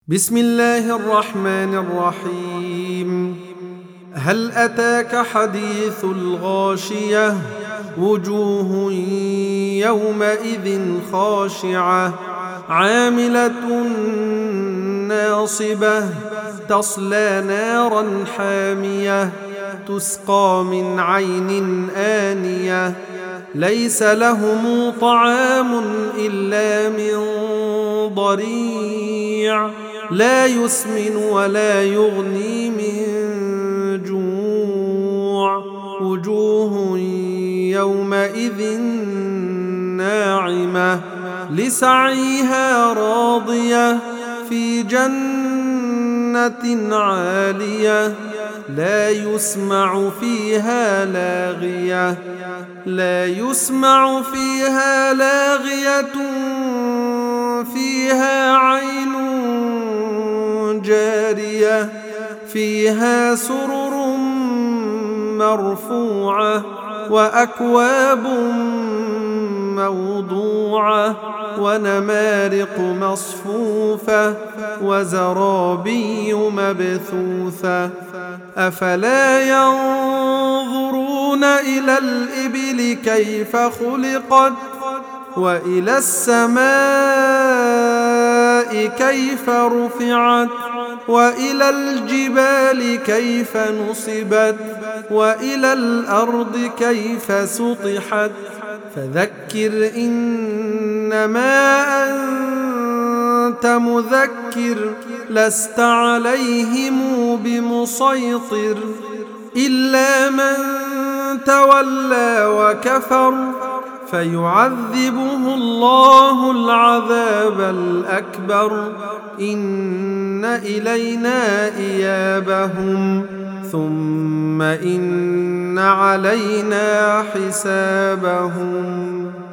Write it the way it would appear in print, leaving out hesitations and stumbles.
بسم الله الرحمن الرحيم. هل أتاك حديث الغاشية؟ وجوه يومئذ خاشعة عاملة ناصبة تصلى نارا حامية تسقى من عين آنية ليس لهم طعام إلا من ضريع لا يسمن ولا يغني من جوع وجوه يومئذ ناعمة لسعيها راضية في جنة عالية لا يسمع فيها لاغية فيها عين جارية فيها سرر مرفوعة وأكواب موضوعة ونمارق مصفوفة وزرابي مبثوثة أفلا ينظرون إلى الإبل كيف خلقت وإلى السماء كيف رفعت وإلى الجبال كيف نصبت وإلى الأرض كيف سطحت فذكر إنما أنت مذكر لست عليهم بمسيطر إلا من تولى وكفر فيعذبه الله العذاب الأكبر إن إلينا إيابهم ثم إن علينا حسابهم.